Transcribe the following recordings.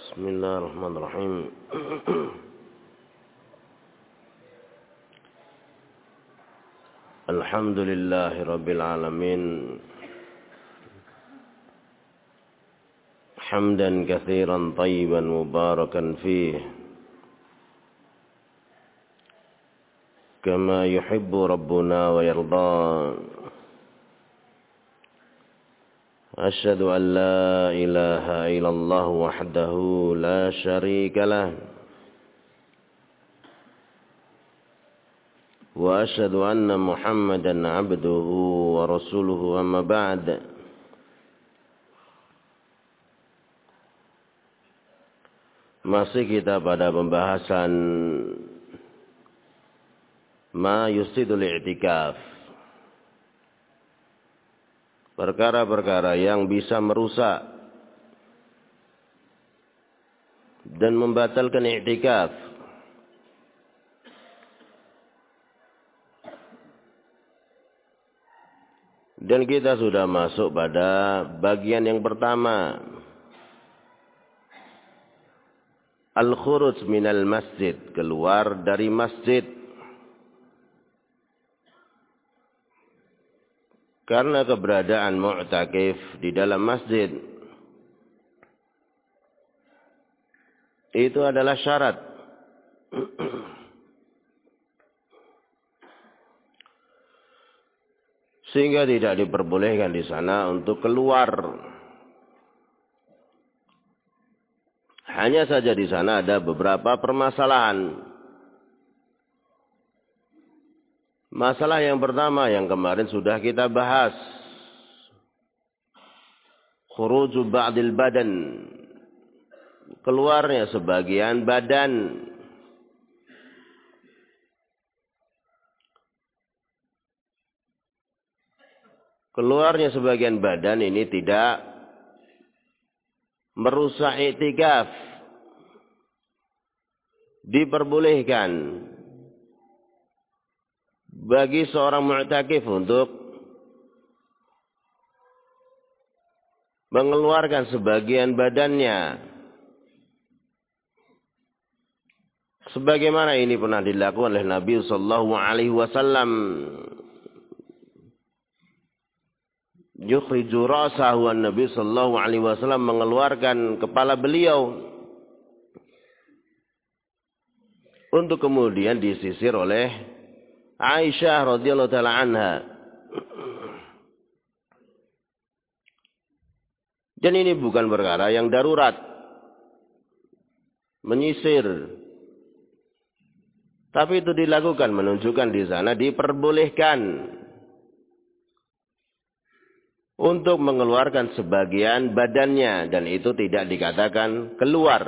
Bismillahirrahmanirrahim. Alhamdulillahi rabbil alamin. Hamdan katsiran tayyiban mubarakan fih. Kama yuhibbu rabbuna wa yarda. أشهد أن لا إله إلا الله وحده لا شريك له وأشهد أن محمدا عبده ورسوله أما بعد. Masih kita pada pembahasan ma yusidul i'tikaf, perkara-perkara yang bisa merusak dan membatalkan i'tikaf. Dan kita sudah masuk pada bagian yang pertama, al-khuruj minal masjid, keluar dari masjid. Karena keberadaan mu'takif di dalam masjid itu adalah syarat sehingga tidak diperbolehkan di sana untuk keluar. Hanya saja di sana ada beberapa permasalahan. Masalah yang pertama yang kemarin sudah kita bahas, khuruju ba'dil badan, keluarnya sebagian badan. Keluarnya sebagian badan ini tidak merusak i'tikaf, diperbolehkan bagi seorang mu'takif untuk mengeluarkan sebagian badannya, sebagaimana ini pernah dilakukan oleh Nabi sallallahu alaihi wasallam. Yukhriju ra'sahu, Nabi sallallahu alaihi wasallam mengeluarkan kepala beliau untuk kemudian disisir oleh Aisyah radhiyallahu taala anha. Dan ini bukan perkara yang darurat, menyisir. Tapi itu dilakukan menunjukkan di sana diperbolehkan untuk mengeluarkan sebagian badannya, dan itu tidak dikatakan keluar.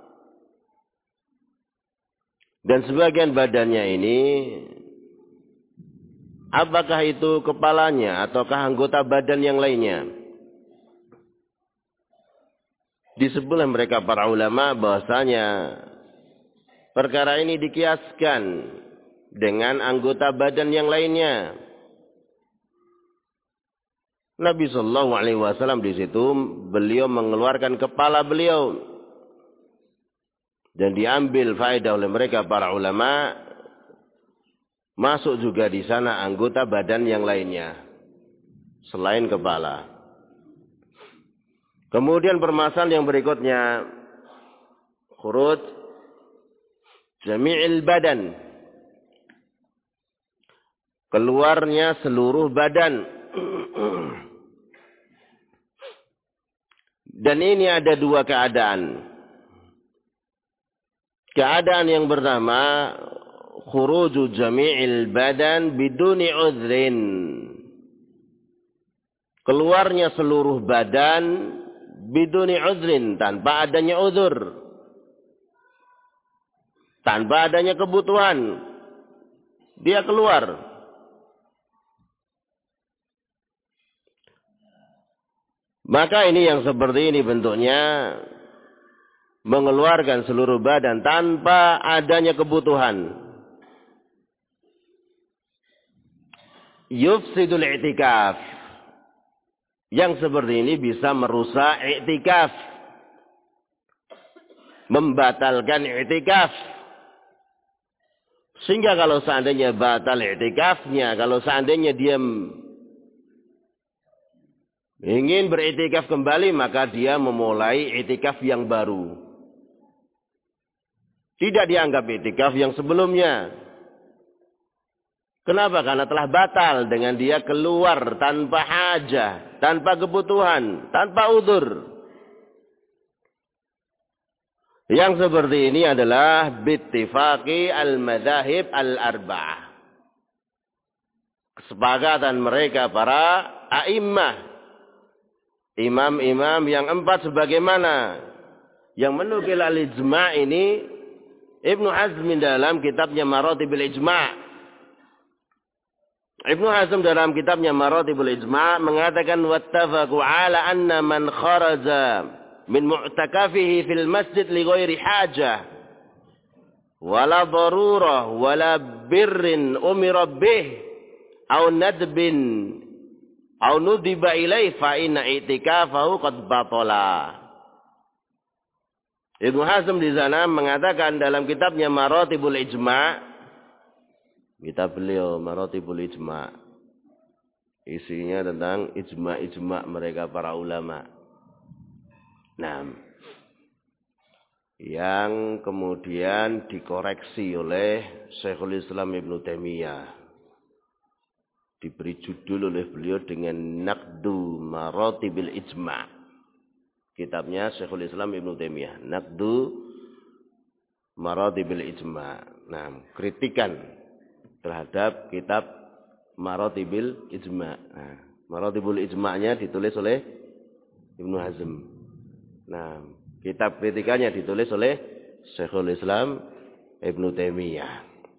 Dan sebagian badannya ini, apakah itu kepalanya ataukah anggota badan yang lainnya? Disebut oleh mereka para ulama bahwasanya perkara ini dikiaskan dengan anggota badan yang lainnya. Nabi sallallahu alaihi wasallam di situ beliau mengeluarkan kepala beliau, dan diambil faedah oleh mereka para ulama, masuk juga di sana anggota badan yang lainnya selain kepala. Kemudian permasalahan yang berikutnya, khuruj jami'il badan, keluarnya seluruh badan. Dan ini ada dua keadaan. Keadaan yang pertama, khuruju jami'il badan biduni udhrin, keluarnya seluruh badan biduni udhrin, tanpa adanya udhur, tanpa adanya kebutuhan, dia keluar. Maka ini yang seperti ini bentuknya, mengeluarkan seluruh badan tanpa adanya kebutuhan. Yufsidul i'tikaf. Yang seperti ini bisa merusak i'tikaf. membatalkan i'tikaf. Sehingga kalau seandainya batal i'tikafnya, kalau seandainya dia ingin beriktikaf kembali, maka dia memulai i'tikaf yang baru. Tidak dianggap i'tikaf yang sebelumnya. Kenapa? Karena telah batal dengan dia keluar tanpa hajah, tanpa kebutuhan, tanpa udzur. Yang seperti ini adalah bittifaqi al-madzahib al-arba'ah. Kesepakatan mereka para a'immah, imam-imam yang 4 sebagaimana yang menukil al-ijma' ini Ibnu Hazm dalam kitabnya Maratibul Ijma'. Ibnu Hazm dalam kitabnya Maratibul Ijma' mengatakan wattafaqu ala anna man kharaja min mu'takafihi fil masjid li ghairi hajah wala darurah wala birrin umira bih aw nadbin aw nudiba ilaih fa inna i'tikafahu qad batala. Ibnu Hazm di sana mengatakan dalam kitabnya Maratibul Ijma', kitab beliau Maratibul Ijma', isinya tentang ijma' mereka para ulama. Nah, yang kemudian dikoreksi oleh Syekhul Islam Ibnu Taimiyah, diberi judul oleh beliau dengan Naqdu Maratibil Ijma'. Kitabnya Syekhul Islam Ibnu Taimiyah, Naqdu Maratibil Ijma'. Nah, kritikan terhadap kitab Maratibil Ijma'. Nah, Maratibul Ijma'nya ditulis oleh Ibnu Hazm. Nah, kitab kritikannya ditulis oleh Syekhul Islam Ibnu Taimiyah.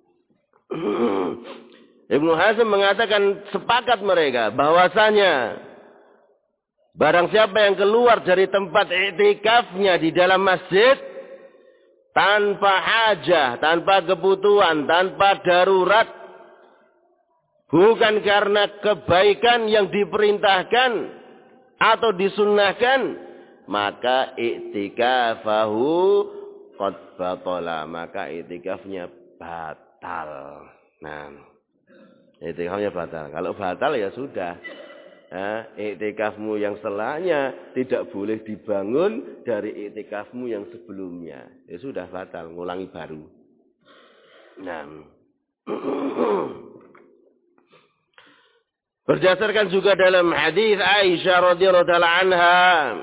Ibnu Hazm mengatakan sepakat mereka bahwasanya barang siapa yang keluar dari tempat i'tikafnya di dalam masjid tanpa hajah, tanpa kebutuhan, tanpa darurat, bukan karena kebaikan yang diperintahkan atau disunnahkan, maka i'tikafahu qad batala, maka i'tikafnya batal. Nah, i'tikafnya batal. Kalau batal ya sudah. I'tikafmu yang setelahnya tidak boleh dibangun dari i'tikafmu yang sebelumnya. Ya sudah batal, ngulangi baru. Nah, berdasarkan juga dalam hadis Aisyah radhiyallahu taala anha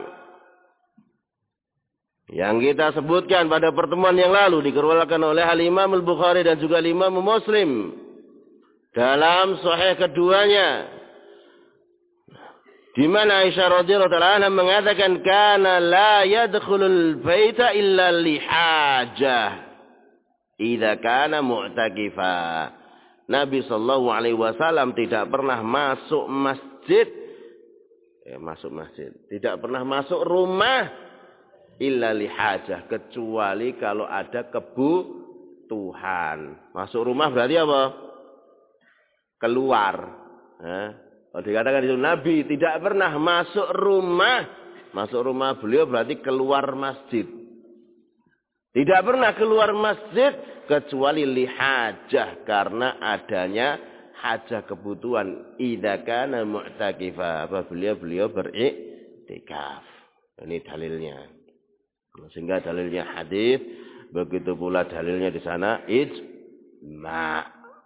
yang kita sebutkan pada pertemuan yang lalu, dikeluarkan oleh Al-Imam Al-Bukhari dan juga Imam Muslim dalam sahih keduanya, di mana Aisyah radhiyallahu taala anha mengatakan kana la yadkhulul baita illa li hajah idza kana mu'takifa. Nabi sallallahu alaihi wasallam tidak pernah masuk masjid, tidak pernah masuk rumah illa li hajah, kecuali kalau ada kebutuhan. Masuk rumah berarti apa? Keluar. Kalau dikatakan itu Nabi tidak pernah masuk rumah. Masuk rumah beliau berarti keluar masjid. Tidak pernah keluar masjid kecuali li hajah, karena adanya hajah kebutuhan. Idza kana mu'takifa, apabila beliau beriktikaf. Ini dalilnya. Sehingga dalilnya hadis, begitu pula dalilnya di sana ijma'.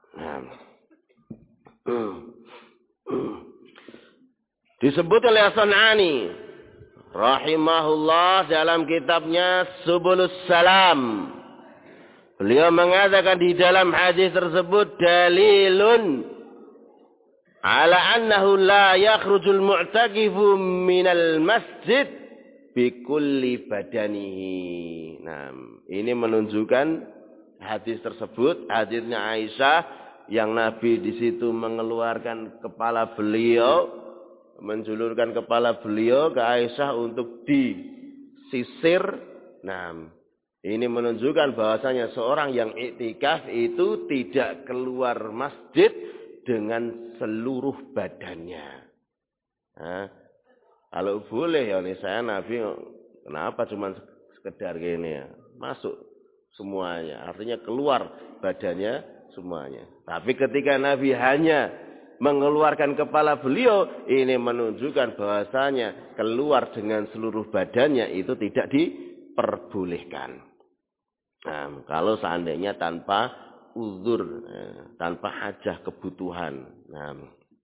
Disebut oleh As-San'ani rahimahullah dalam kitabnya Subulus Salam. Beliau mengatakan di dalam hadis tersebut dalilun ala annahu la yakhrujul mu'takifu minal masjid bikulli badanihi. Nah, ini menunjukkan hadis tersebut, hadisnya Aisyah yang Nabi di situ mengeluarkan kepala beliau, menjulurkan kepala beliau ke Aisyah untuk disisir. Nah, ini menunjukkan bahwasanya seorang yang iktikaf itu tidak keluar masjid dengan seluruh badannya. Nah, kalau boleh ya nih saya Nabi kenapa cuma sekedar gini ya. masuk semuanya. Artinya keluar badannya semuanya. Tapi ketika Nabi hanya mengeluarkan kepala beliau, ini menunjukkan bahwasanya keluar dengan seluruh badannya itu tidak diperbolehkan. Nah, kalau seandainya tanpa uzur, tanpa hajah kebutuhan. Nah,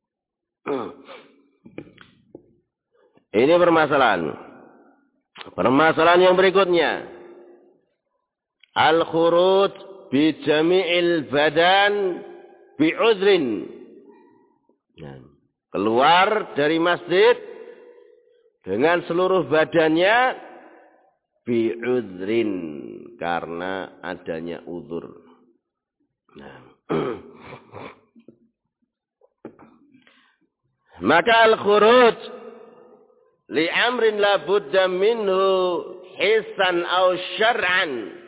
ini permasalahan. Permasalahan yang berikutnya, al-khuruj bi jami'il badan bi uzrin. Nah, keluar dari masjid dengan seluruh badannya bi uzrin, karena adanya uzur. Nah, maka al-khuruj li amrin la budda minhu hissan aw syar'an.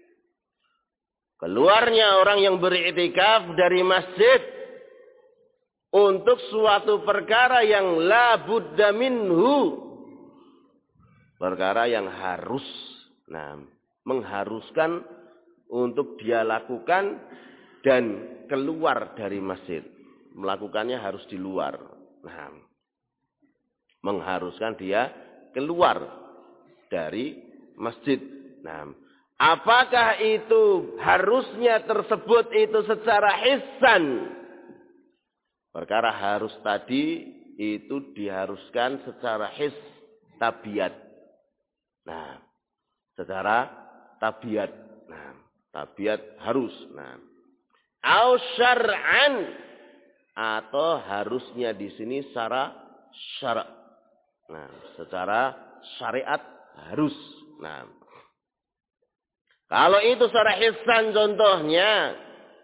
Keluarnya orang yang beriktikaf dari masjid untuk suatu perkara yang la budda minhu, perkara yang harus, nah, mengharuskan untuk dia lakukan dan keluar dari masjid. Melakukannya harus di luar. Nah, mengharuskan dia keluar dari masjid. Nah, apakah itu harusnya tersebut itu secara hissan? Perkara harus tadi itu diharuskan secara his, tabiat. Nah, secara tabiat. Nah, tabiat harus. Nah, au syar'an, atau harusnya di sini secara syara'. Nah, secara syariat harus. Nah, kalau itu secara hissan contohnya,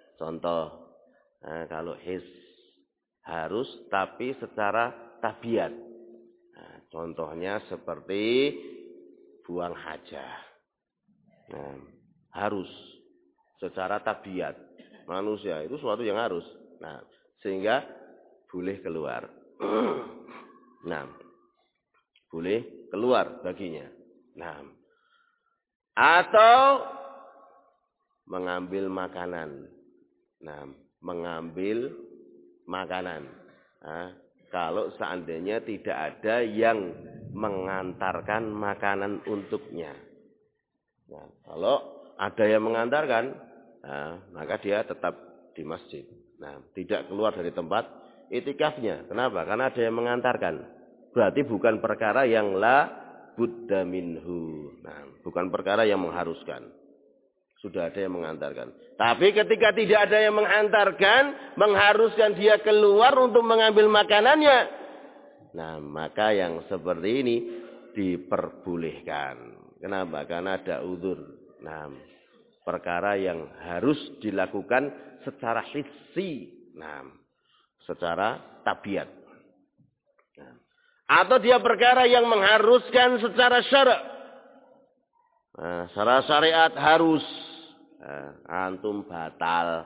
nah, kalau his harus tapi secara tabiat. Nah, contohnya seperti buang hajah. Nah, harus secara tabiat. Manusia itu sesuatu yang harus. Nah, sehingga boleh keluar. Nah, boleh keluar baginya. Nah, atau mengambil makanan. Nah, mengambil makanan. Nah, kalau seandainya tidak ada yang mengantarkan makanan untuknya. Nah, kalau ada yang mengantarkan, nah, maka dia tetap di masjid. Nah, tidak keluar dari tempat itikafnya. Kenapa? Karena ada yang mengantarkan. Berarti bukan perkara yang la budda minhu. Nah, bukan perkara yang mengharuskan. Sudah ada yang mengantarkan. Tapi ketika tidak ada yang mengantarkan, mengharuskan dia keluar untuk mengambil makanannya. Nah, maka yang seperti ini diperbolehkan. Kenapa? Karena ada uzur. Nah, perkara yang harus dilakukan secara hissi. Nah, secara tabiat. Nah, atau dia perkara yang mengharuskan secara syara'. Nah, secara syariat harus. Antum batal,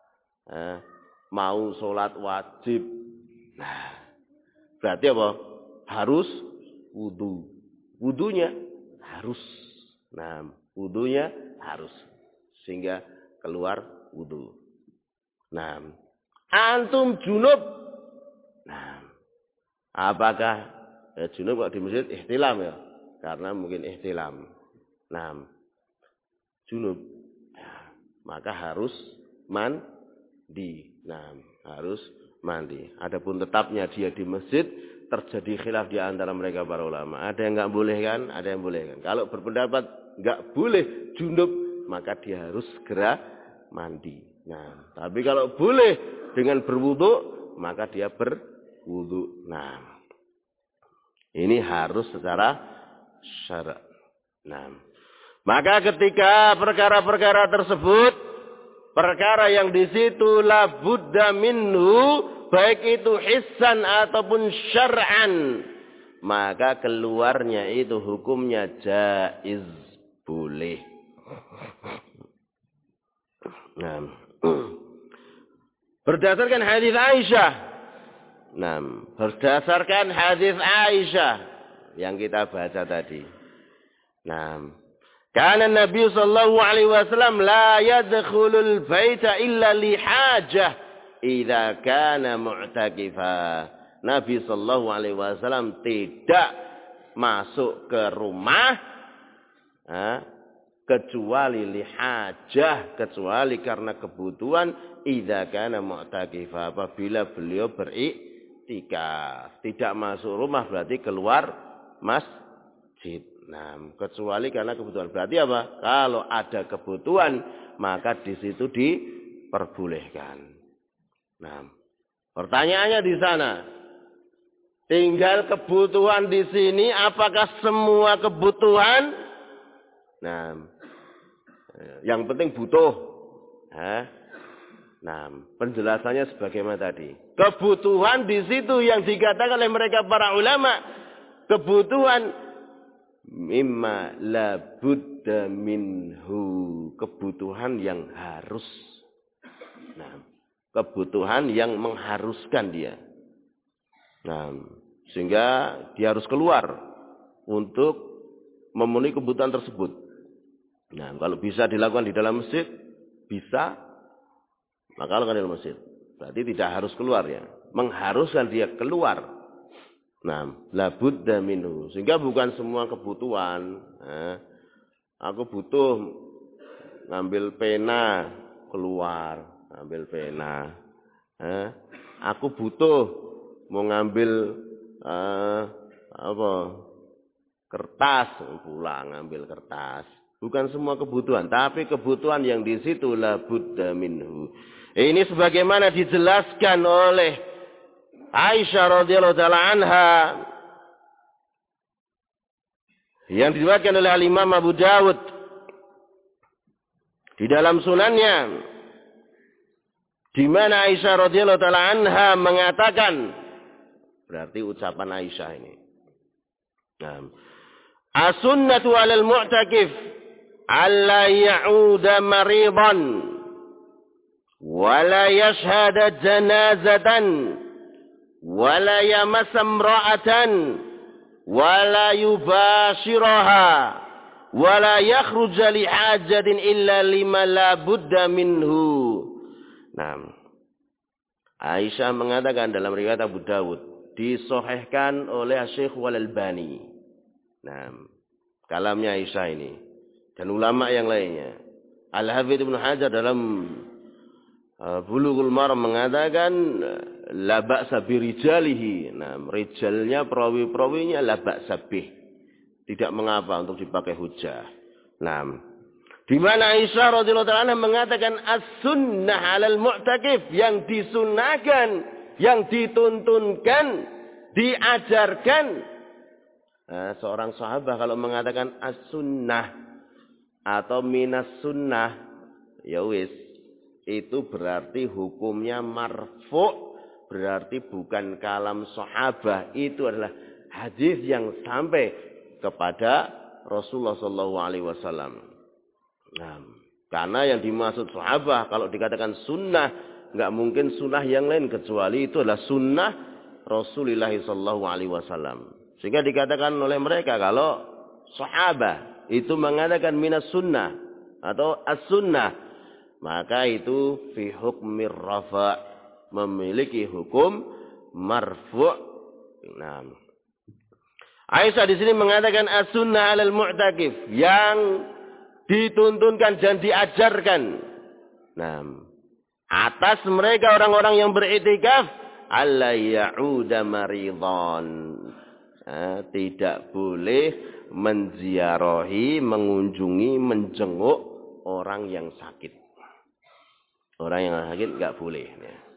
mau sholat wajib. Nah, berarti apa? Harus wudu. Wudunya harus. Nah, wudunya harus. Sehingga keluar wudu. Nah, antum junub. Nah, apakah junub kok di masjid ihtilam ya? Karena mungkin ihtilam. Nah, junub. Maka harus mandi. Nah, harus mandi. Adapun tetapnya dia di masjid, terjadi khilaf di antara mereka para ulama. Ada yang enggak boleh kan? Ada yang boleh kan? Kalau berpendapat enggak boleh junub, maka dia harus segera mandi. Nah, tapi kalau boleh dengan berwudu, maka dia berwudu. Nah, ini harus secara syara'. Nah, maka ketika perkara-perkara tersebut, perkara yang di situ la budda minhu, baik itu hissan ataupun syar'an, maka keluarnya itu hukumnya jaiz, boleh. Nah, berdasarkan hadis Aisyah. Nah, berdasarkan hadis Aisyah yang kita baca tadi. Nah, Karena Nabi sallallahu alaihi wasallam la yadkhulul baita illa li hajah idza kana mu'takifa. Nabi sallallahu alaihi wasallam tidak masuk ke rumah kecuali li hajah, kecuali karena kebutuhan idza kana mu'takifa, apabila beliau beriktikaf. Tidak masuk rumah berarti keluar masjid. Nah, kecuali karena kebutuhan. Berarti apa? Kalau ada kebutuhan, maka di situ diperbolehkan. Nah, pertanyaannya di sana. Tinggal kebutuhan di sini, apakah semua kebutuhan? Nah, yang penting butuh. Nah, penjelasannya sebagaimana tadi. Kebutuhan di situ yang dikatakan oleh mereka para ulama, kebutuhan mimma la budda minhu, kebutuhan yang harus. Nah, kebutuhan yang mengharuskan dia. Nah, sehingga dia harus keluar untuk memenuhi kebutuhan tersebut. Nah, kalau bisa dilakukan di dalam masjid, bisa, maka lakukan di dalam masjid. Berarti tidak harus keluar ya, mengharuskan dia keluar. Nah, labudda minhu. Sehingga bukan semua kebutuhan. Aku butuh ngambil pena, keluar, ngambil pena. Aku butuh mau ngambil kertas, pulang ngambil kertas. Bukan semua kebutuhan, tapi kebutuhan yang di situ labudda minhu. Ini sebagaimana dijelaskan oleh Aisyah radhiyallahu taala anha yang diriwayatkan oleh Imam Abu Dawud di dalam sunannya, di mana Aisyah radhiyallahu taala anha mengatakan, berarti ucapan Aisyah ini. As-sunnatu 'alal mu'takif alla ya'uda maridan wa la yashhada janazatan wala yamassa imra'atan wala yubashiraha wala yakhruja li hajatin illa lima la budda minhu. Nah, Aisyah mengatakan dalam riwayat Abu Dawud, disahihkan oleh Syekh Al-Albani. Nah, kalamnya Aisyah ini dan ulama yang lainnya. Al-Hafidz Ibnu Hajar dalam Bulughul Maram mengatakan la ba'sa birijalihi. Nah, rijalnya, perawi-perawinya la ba'sa bih. Tidak mengapa untuk dipakai hujah. Nah, di mana Aisyah radhiyallahu ta'ala mengatakan as-sunnah 'alal mu'takif, yang disunahkan, yang dituntunkan, diajarkan. Nah, seorang sahabat kalau mengatakan as-sunnah atau minas sunnah, ya wis, itu berarti hukumnya marfu', berarti bukan kalam sahabah, itu adalah hadis yang sampai kepada Rasulullah sallallahu alaihi wasallam. Nah, karena yang dimaksud sahabah kalau dikatakan sunnah, enggak mungkin sunnah yang lain kecuali itu adalah sunnah Rasulullah sallallahu alaihi wasallam. Sehingga dikatakan oleh mereka kalau sahabah itu mengatakan minas sunnah atau as-sunnah, maka itu fi hukmir rafa', memiliki hukum marfu'. Nah, Aisyah di sini mengatakan as-sunnah 'alal mu'takif, yang dituntunkan dan diajarkan. Nah, atas mereka orang-orang yang beriktikaf, alla ya'uda maridhan. Tidak boleh menziarahi, mengunjungi, menjenguk orang yang sakit. Orang yang sakit enggak boleh.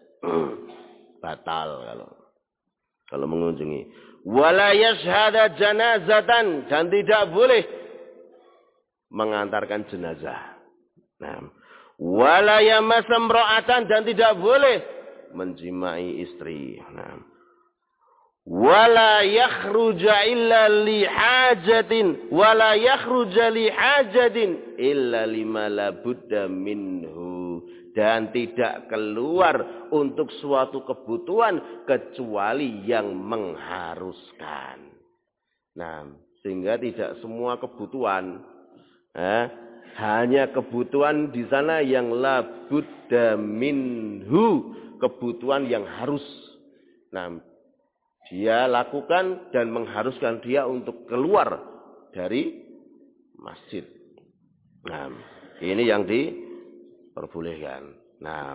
Batal kalau mengunjungi. Wala yashhada janazatan, dan tidak boleh mengantarkan jenazah. Nah, wala yamassa imra'atan, dan tidak boleh menjimai istri. Nah, wala yakhruja illa li hajatin wala yakhruja li hajatin illa lima la budda minhu, dan tidak keluar untuk suatu kebutuhan kecuali yang mengharuskan. Nah, sehingga tidak semua kebutuhan Hanya kebutuhan di sana yang la budda minhu, kebutuhan yang harus. Nah, dia lakukan dan mengharuskan dia untuk keluar dari masjid. Nah, ini yang diperbolehkan. Nah,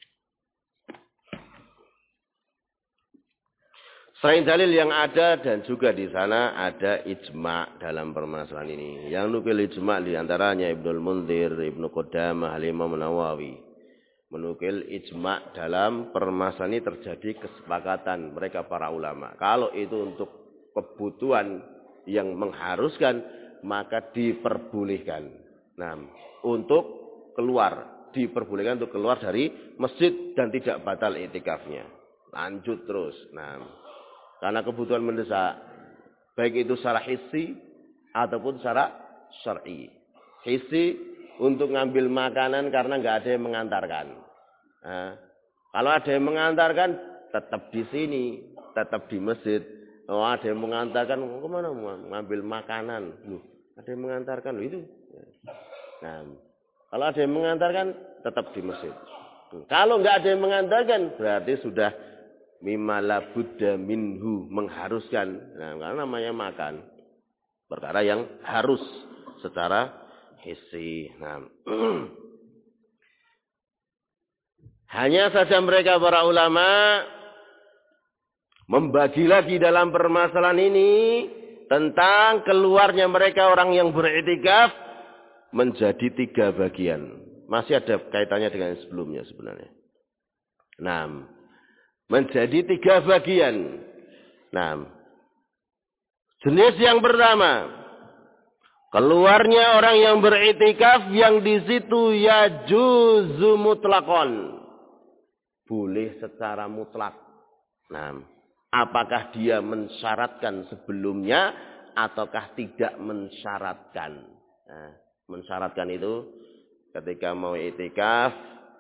selain dalil yang ada dan juga di sana ada ijma' dalam permasalahan ini. Yang nukil ijma' diantaranya Ibnul Munzir, Ibnu Qudamah, Imam Nawawi. Menukil ijma' dalam permasalahan ini terjadi kesepakatan mereka para ulama. Kalau itu untuk kebutuhan yang mengharuskan, maka diperbolehkan. Nah, untuk keluar, diperbolehkan untuk keluar dari masjid dan tidak batal iktikafnya. Lanjut terus. Nah, karena kebutuhan mendesak, baik itu secara hissi ataupun secara syar'i. Hissi untuk ngambil makanan karena nggak ada yang mengantarkan. Nah, kalau ada yang mengantarkan, tetap di sini, tetap di masjid. Oh, ada yang mengantarkan, kemana ngambil makanan? Loh, ada yang mengantarkan, loh itu. Nah, kalau ada yang mengantarkan, tetap di masjid. Kalau nggak ada yang mengantarkan, berarti sudah mimma la budda minhu, mengharuskan. Nah, karena namanya makan perkara yang harus secara hissi. Nah, hanya saja mereka para ulama membagi lagi dalam permasalahan ini tentang keluarnya mereka orang yang beriktikaf menjadi 3 bagian. Masih ada kaitannya dengan sebelumnya sebenarnya. Nah, menjadi 3 bagian. Nah, jenis yang pertama, keluarnya orang yang beriktikaf yang di situ yajuzu mutlaqan, boleh secara mutlak. Nah, apakah dia mensyaratkan sebelumnya ataukah tidak mensyaratkan? Nah, mensyaratkan itu ketika mau iktikaf,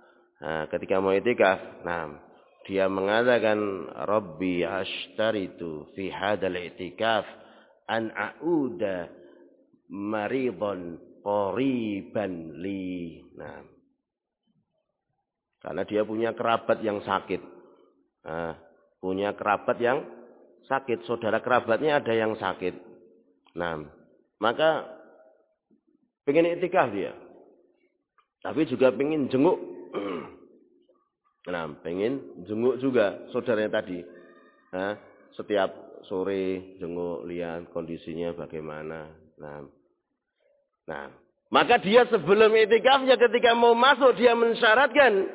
nah, dia mengatakan Rabbi ashtaritu fi hadzal i'tikaf an a'uda maridhan qariban li. Nah, karena dia punya kerabat yang sakit. Nah, punya kerabat yang sakit, saudara kerabatnya ada yang sakit. Nah, maka pengen i'tikaf dia. Tapi juga pengen jenguk. Nah, pengen jenguk juga saudaranya tadi. Nah, setiap sore jenguk, lihat kondisinya bagaimana. Nah, maka dia sebelum i'tikafnya ketika mau masuk dia mensyaratkan,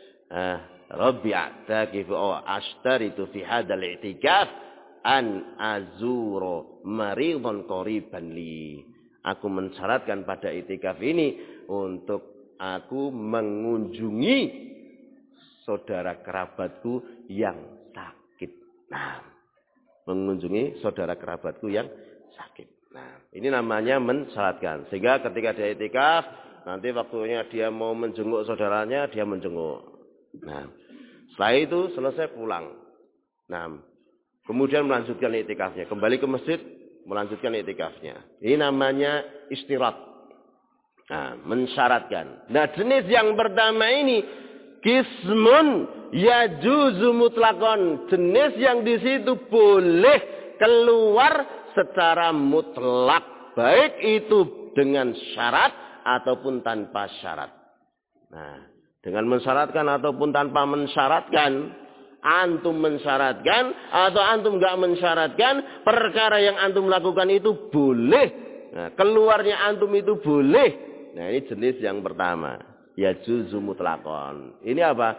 Rabbi a'takifu ashtaritu fi hadzal i'tikaf an azuro maridhan qariban li. Aku mensyaratkan pada i'tikaf ini untuk aku mengunjungi saudara kerabatku yang sakit. Nah, mengunjungi saudara kerabatku yang sakit. Nah, ini namanya mensyaratkan. Sehingga ketika dia i'tikaf, nanti waktunya dia mau menjenguk saudaranya, dia menjenguk. Nah, setelah itu selesai pulang. Nah, kemudian melanjutkan i'tikafnya. Kembali ke masjid, melanjutkan i'tikafnya. Ini namanya istirat. Nah, mensyaratkan. Nah, jenis yang pertama ini kismun yajuzu mutlakon, jenis yang di situ boleh keluar secara mutlak, baik itu dengan syarat ataupun tanpa syarat. Nah, dengan mensyaratkan ataupun tanpa mensyaratkan, antum mensyaratkan atau antum enggak mensyaratkan, perkara yang antum lakukan itu boleh. Nah, keluarnya antum itu boleh. Nah, ini jenis yang pertama. Yajuzu mutlaqan. Ini apa?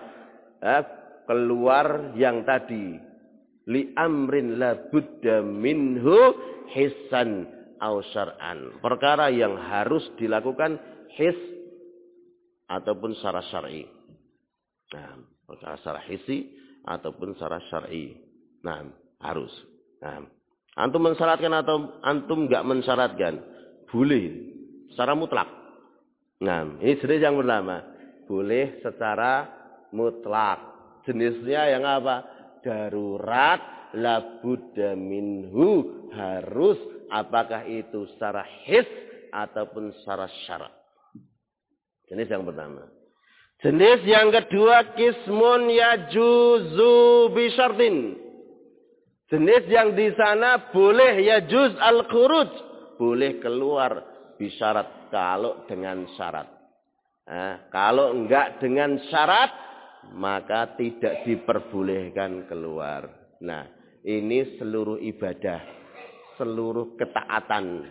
Keluar yang tadi. Li amrin la budda minhu hissan aw syar'an. Perkara yang harus dilakukan his ataupun secara syar'i. Nah, perkara secara hissi ataupun secara syar'i. Nah, harus. Nah, antum mensyaratkan atau antum enggak mensyaratkan? Boleh secara mutlak. Nah, ini jenis yang pertama. Boleh secara mutlak. Jenisnya yang apa? Darurat, labudda minhu, harus. Apakah itu secara his ataupun syarat-syarat. Jenis yang pertama. Jenis yang kedua, kismun yajuzu bisyartin. Jenis yang di sana boleh yajuz al-khuruj, boleh keluar bisyarat kalau dengan syarat. Kalau enggak dengan syarat, maka tidak diperbolehkan keluar. Nah, ini seluruh ibadah, seluruh ketaatan.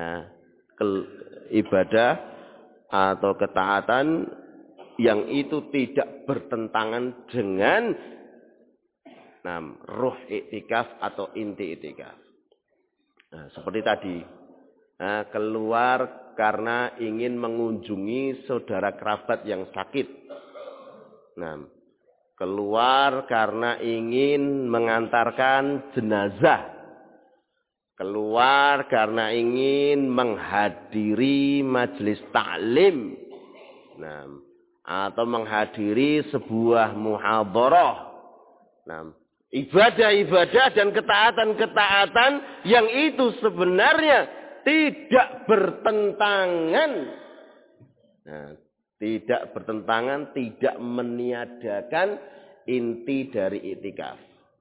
Ibadah atau ketaatan yang itu tidak bertentangan dengan ruh iktikaf atau inti iktikaf. Seperti tadi, keluar karena ingin mengunjungi saudara kerabat yang sakit. Keluar karena ingin mengantarkan jenazah. Keluar karena ingin menghadiri majelis ta'lim. Atau menghadiri sebuah muhadharah. Ibadah-ibadah dan ketaatan-ketaatan yang itu sebenarnya tidak bertentangan. Tidak bertentangan, tidak meniadakan inti dari iktikaf.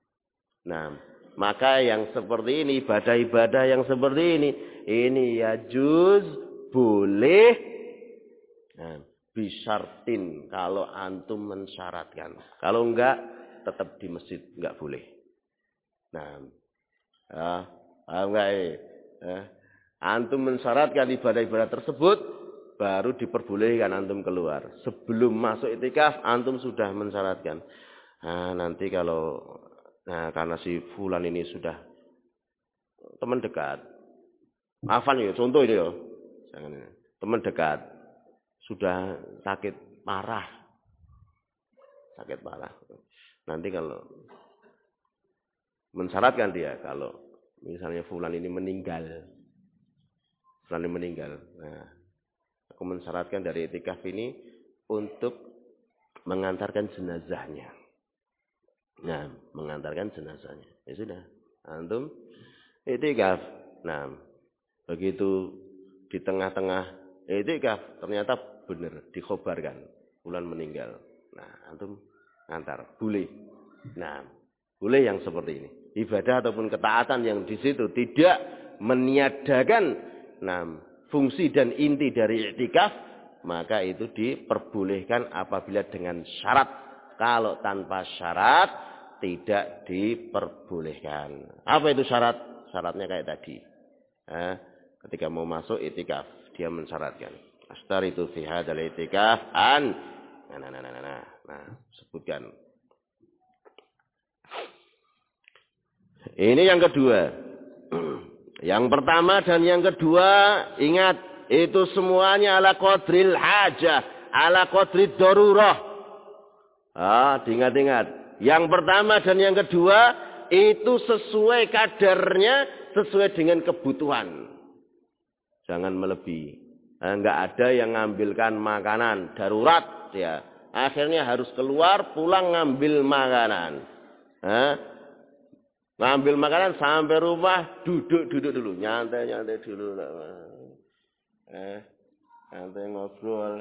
Maka yang seperti ini, ibadah-ibadah yang seperti ini yajuz, boleh, bisyartin, kalau antum mensyaratkan. Kalau enggak, tetap di masjid, enggak boleh. Antum mensyaratkan ibadah-ibadah tersebut, baru diperbolehkan antum keluar. Sebelum masuk iktikaf, antum sudah mensyaratkan. Nanti kalau, karena si fulan ini sudah teman dekat. Afan ya, contoh ini ya. Teman dekat. Sudah sakit parah. Nanti kalau mensyaratkan dia, kalau misalnya fulan ini meninggal. Aku mensyaratkan dari iktikaf ini untuk mengantarkan jenazahnya. Mengantarkan jenazahnya. Ya sudah, antum iktikaf. Begitu di tengah-tengah iktikaf ternyata benar dikhobarkan fulan meninggal. Antum antar, boleh. Boleh yang seperti ini. Ibadah ataupun ketaatan yang di situ tidak meniadakan fungsi dan inti dari iktikaf, maka itu diperbolehkan apabila dengan syarat. Kalau tanpa syarat tidak diperbolehkan. Apa itu syarat? Syaratnya kayak tadi. Ketika mau masuk iktikaf, dia mensyaratkan. Astaritu fi hadzal iktikaf an. Sebutkan. Ini yang kedua. Yang pertama dan yang kedua, ingat, itu semuanya ala qadril hajah, ala qadrid darurah. Diingat-ingat. Yang pertama dan yang kedua, itu sesuai kadarnya, sesuai dengan kebutuhan. Jangan melebihi. Enggak ada yang ngambilkan makanan darurat, ya. Akhirnya harus keluar, pulang ngambil makanan. Ngambil makanan sampai rumah, duduk dulu, nyantai dulu. Nyantai ngobrol.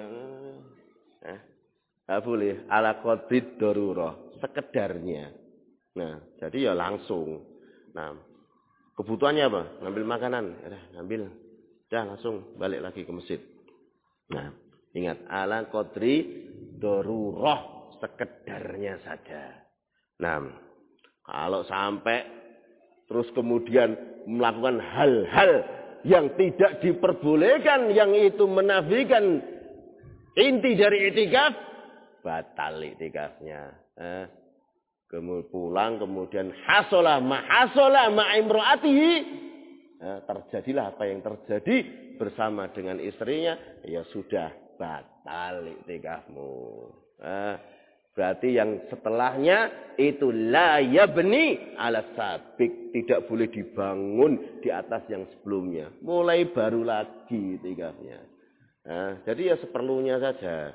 Enggak boleh, ala qadrid darurah, sekedarnya. Jadi ya langsung. Kebutuhannya apa? Ngambil makanan, ngambil. Dah langsung balik lagi ke masjid. Ingat, ala qadri darurah, sekedarnya saja. Kalau sampai terus kemudian melakukan hal-hal yang tidak diperbolehkan, yang itu menafikan inti dari iktikaf, batal iktikafnya. Kemudian pulang, kemudian hasolah ma'imro'atihi, terjadilah apa yang terjadi bersama dengan istrinya, ya sudah batal iktikafmu. Berarti yang setelahnya itu la yabni ala sabik, tidak boleh dibangun di atas yang sebelumnya. Mulai baru lagi iktikafnya. Jadi ya seperlunya saja.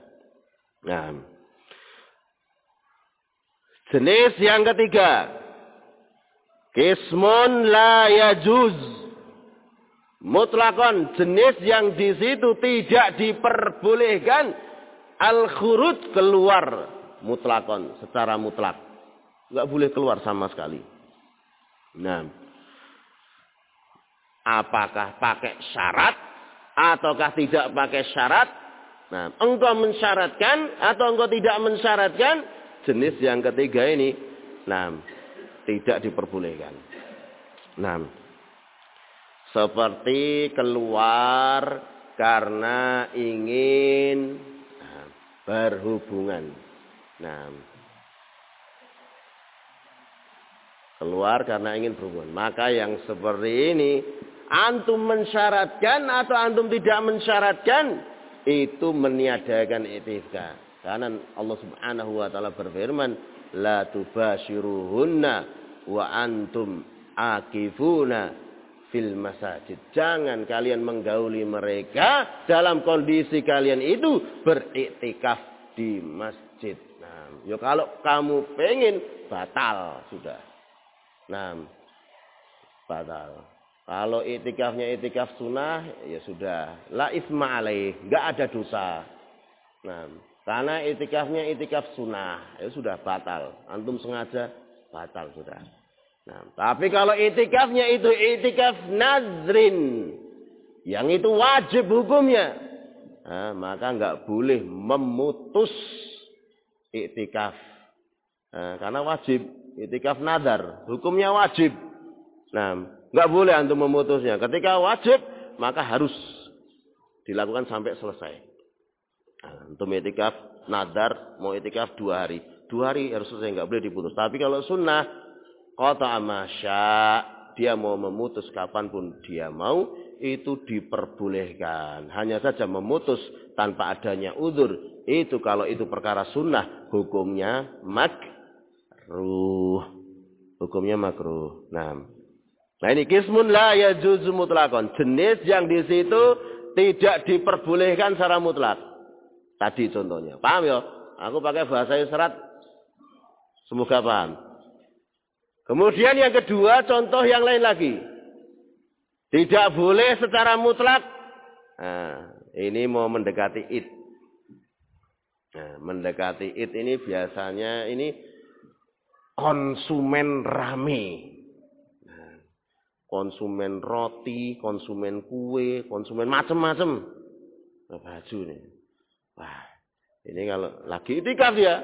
Jenis yang ketiga, qismun la yajuz Mutlakon, jenis yang di situ tidak diperbolehkan al-khuruj, keluar mutlakon secara mutlak. Enggak boleh keluar sama sekali. Nah, apakah pakai syarat ataukah tidak pakai syarat? Nah, engkau mensyaratkan atau engkau tidak mensyaratkan, jenis yang ketiga ini, nah, tidak diperbolehkan. Nah, seperti keluar karena ingin berhubungan. Nah, keluar karena ingin berhubungan. Maka yang seperti ini, antum mensyaratkan atau antum tidak mensyaratkan, itu meniadakan i'tikaf. Karena Allah Subhanahu wa taala berfirman, la tubashiruhunna wa antum akifuna fil masajid. Jangan kalian menggauli mereka dalam kondisi kalian itu beriktikaf di masjid. Nah, ya kalau kamu pengen, batal sudah. Nah, batal. Kalau iktikafnya iktikaf sunnah, ya sudah. La isma alaih, enggak ada dosa. Nah, karena iktikafnya iktikaf sunnah, ya sudah batal. Antum sengaja, batal sudah. Nah, tapi kalau iktikafnya itu iktikaf nazrin, yang itu wajib hukumnya, nah, maka enggak boleh memutus iktikaf. Nah, karena wajib, iktikaf nazar, hukumnya wajib. Nah, enggak boleh antum memutusnya. Ketika wajib, maka harus dilakukan sampai selesai. Nah, antum iktikaf nazar, mau iktikaf 2 hari. 2 hari harus selesai, enggak boleh diputus. Tapi kalau sunnah, qata'a masya, dia mau memutus kapanpun dia mau, itu diperbolehkan. Hanya saja memutus tanpa adanya udzur, itu kalau itu perkara sunnah, hukumnya makruh. Hukumnya makruh. Nah ini qismun la yajuzu mutlaqan. Jenis yang di situ tidak diperbolehkan secara mutlak. Tadi contohnya. Paham ya? Aku pakai bahasa isyarat. Semoga paham. Kemudian yang kedua, contoh yang lain lagi. Tidak boleh secara mutlak. Nah, ini mau mendekati id. Nah, mendekati id ini biasanya ini konsumen rame. Konsumen roti, konsumen kue, konsumen macam-macam. Baju nih. Wah, ini kalau lagi iktikaf ya.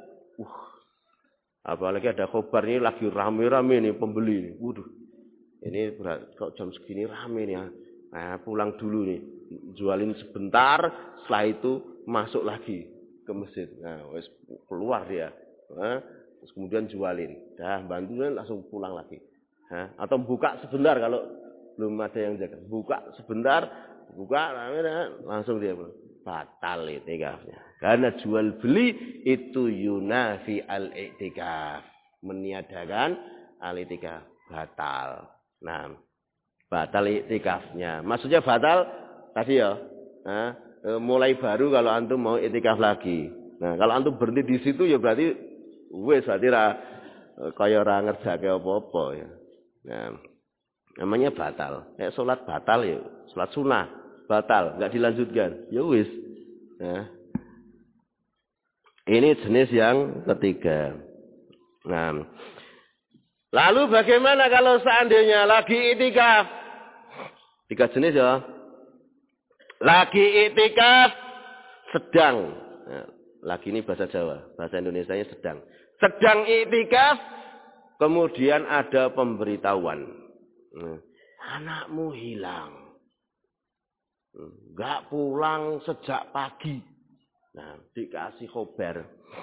Apalagi ada khobar ini lagi rame-rame nih pembeli nih. Waduh. Ini berat, kok jam segini rame nih ya. Nah, pulang dulu nih. Jualin sebentar, setelah itu masuk lagi ke masjid. Nah, wes keluar dia. Nah, terus kemudian jualin. Dah bantuin langsung pulang lagi. Atau buka sebentar kalau belum ada yang jaga. Buka sebentar, buka langsung dia batal iktikafnya. Karena jual beli itu yunafi al-i'tikaf, meniadakan al-i'tikaf, batal. Nah, batal i'tikafnya. Maksudnya batal tadi ya. Mulai baru kalau antum mau i'tikaf lagi. Nah, kalau antum berhenti di situ ya berarti wes berarti kaya ora ngerjake apa-apa ya. Nah, namanya batal. Kayak sholat batal ya, sholat sunnah batal, nggak dilanjutkan. Ya wis. Nah, ini jenis yang ketiga. Nah, lalu bagaimana kalau seandainya lagi iktikaf? 3 jenis ya. Lagi iktikaf sedang. Nah, lagi ini bahasa Jawa, bahasa Indonesianya sedang. Sedang iktikaf. Kemudian ada pemberitahuan. Anakmu hilang. Enggak pulang sejak pagi. Nah, dikasih khobar.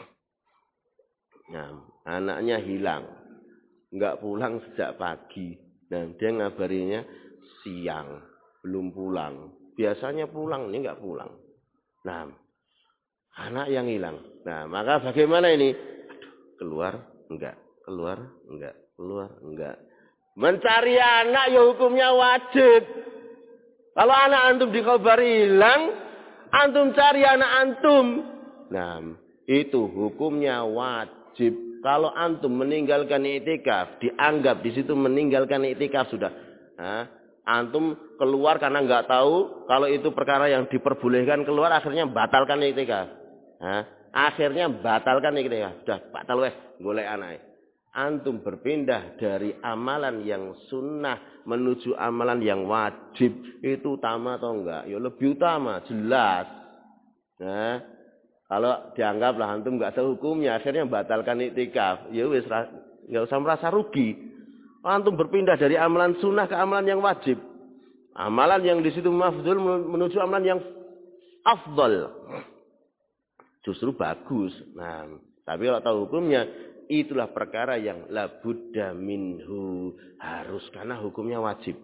Nah, anaknya hilang. Enggak pulang sejak pagi. Nah, dia ngabarinya siang. Belum pulang. Biasanya pulang, ini enggak pulang. Nah, anak yang hilang. Nah, maka bagaimana ini? Keluar? Enggak. Keluar? Enggak. Keluar? Enggak. Mencari anak ya hukumnya wajib. Kalau anak antum dikhabari hilang, antum cari anak antum. Nah, itu hukumnya wajib. Kalau antum meninggalkan iktikaf, dianggap di situ meninggalkan iktikaf sudah. Nah, Antum keluar karena nggak tahu kalau itu perkara yang diperbolehkan keluar, akhirnya batalkan iktikaf. Akhirnya batalkan iktikaf. Sudah batal wes, golek anak. Antum berpindah dari amalan yang sunnah menuju amalan yang wajib, itu utama atau enggak? Ya lebih utama, jelas. Nah, kalau dianggaplah antum nggak tahu hukumnya, akhirnya batalkan iktikaf, ya wes nggak usah merasa rugi. Antum berpindah dari amalan sunnah ke amalan yang wajib. Amalan yang di situ mafdhul menuju amalan yang afdal. Justru bagus. Nah, tapi kalau tahu hukumnya, itulah perkara yang la budda minhu. Harus, karena hukumnya wajib.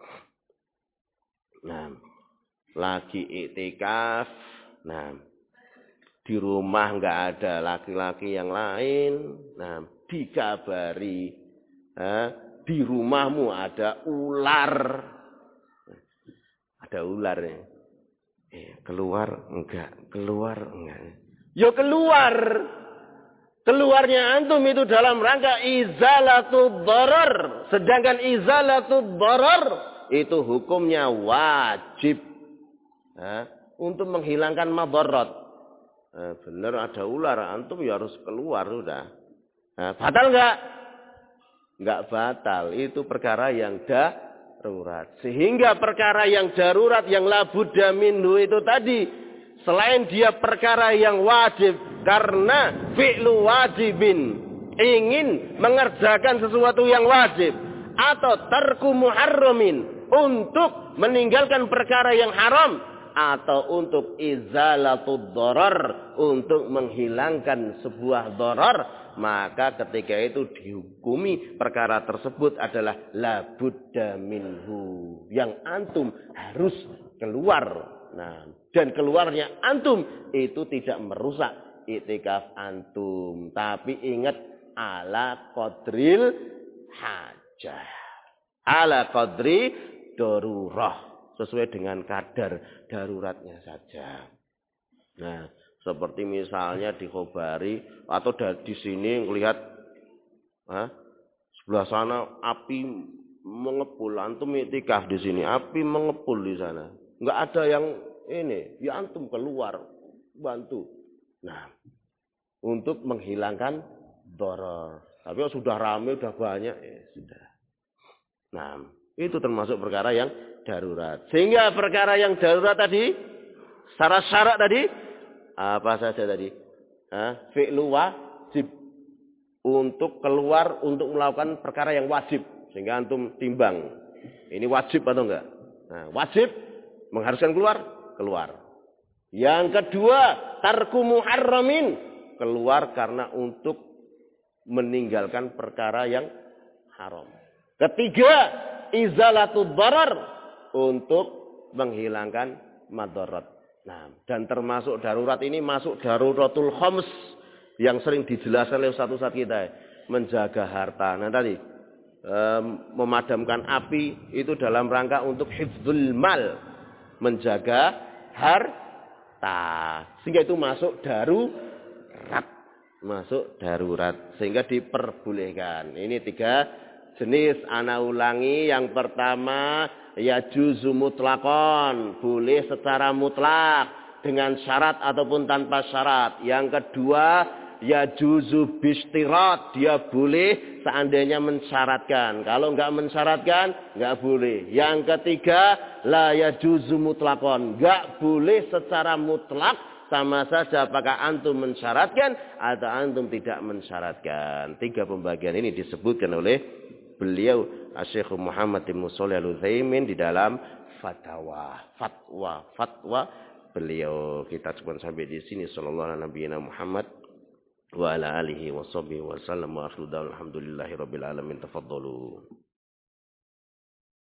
Nah, lagi iktikaf. Nah, di rumah nggak ada laki-laki yang lain. Nah, dikabari. Di rumahmu ada ular. Ada ular ya. Keluar enggak? Keluar enggak? Ya keluar. Keluarnya antum itu dalam rangka izalatud darar. Sedangkan izalatud darar itu hukumnya wajib. Untuk menghilangkan madarat. Benar ada ular, antum ya harus keluar sudah. Batal enggak? Enggak batal. Itu perkara yang darurat. Sehingga perkara yang darurat, yang la budda minhu itu tadi, selain dia perkara yang wajib karena fi'lu wajibin, ingin mengerjakan sesuatu yang wajib, atau tarku muharramin, untuk meninggalkan perkara yang haram, atau untuk izalatud darar, untuk menghilangkan sebuah darar, maka ketika itu dihukumi perkara tersebut adalah la budda minhu, yang antum harus keluar. Nah, dan keluarnya antum itu tidak merusak iktikaf antum, tapi ingat ala qadril hajah, ala qadri darurah, sesuai dengan kadar daruratnya saja. Nah, seperti misalnya di Khobari atau di sini melihat sebelah sana api mengepul, antum iktikaf di sini, api mengepul di sana. Enggak ada yang ini, ya antum keluar bantu. Nah, untuk menghilangkan darar. Tapi kalau sudah ramai, sudah banyak, ya sudah. Nah, itu termasuk perkara yang darurat. Sehingga perkara yang darurat tadi, syarat-syarat tadi, apa saja tadi? Fi'lu wajib. Untuk keluar, untuk melakukan perkara yang wajib. Sehingga antum timbang. Ini wajib atau enggak? Nah, wajib, mengharuskan keluar. Yang kedua, tarku muharramin. Keluar karena untuk meninggalkan perkara yang haram. Ketiga, izalatud darar, untuk menghilangkan madarat. Nah, dan termasuk darurat ini masuk daruratul khams yang sering dijelaskan oleh satu-satu kita, menjaga harta. Nah tadi memadamkan api itu dalam rangka untuk hifdzul mal, menjaga harta, sehingga itu masuk darurat, sehingga diperbolehkan. Ini 3 jenis, ana ulangi. Yang pertama, yajuzu mutlakon, boleh secara mutlak dengan syarat ataupun tanpa syarat. Yang kedua, yajuzu bistirat, dia boleh seandainya mensyaratkan. Kalau enggak mensyaratkan, enggak boleh. Yang ketiga, la yajuzu mutlakon, enggak boleh secara mutlak, sama saja apakah antum mensyaratkan atau antum tidak mensyaratkan. 3 pembagian ini disebutkan oleh beliau Syekh Muhammad bin Shalih Al-Utsaimin di dalam fatwa beliau. Kita cukup sampai di sini. Sallallahu alaihi Muhammad wa ala alihi wa sahbihi wa sallam wa akhiru alhamdulillahirabbil alamin. Tafadhalu.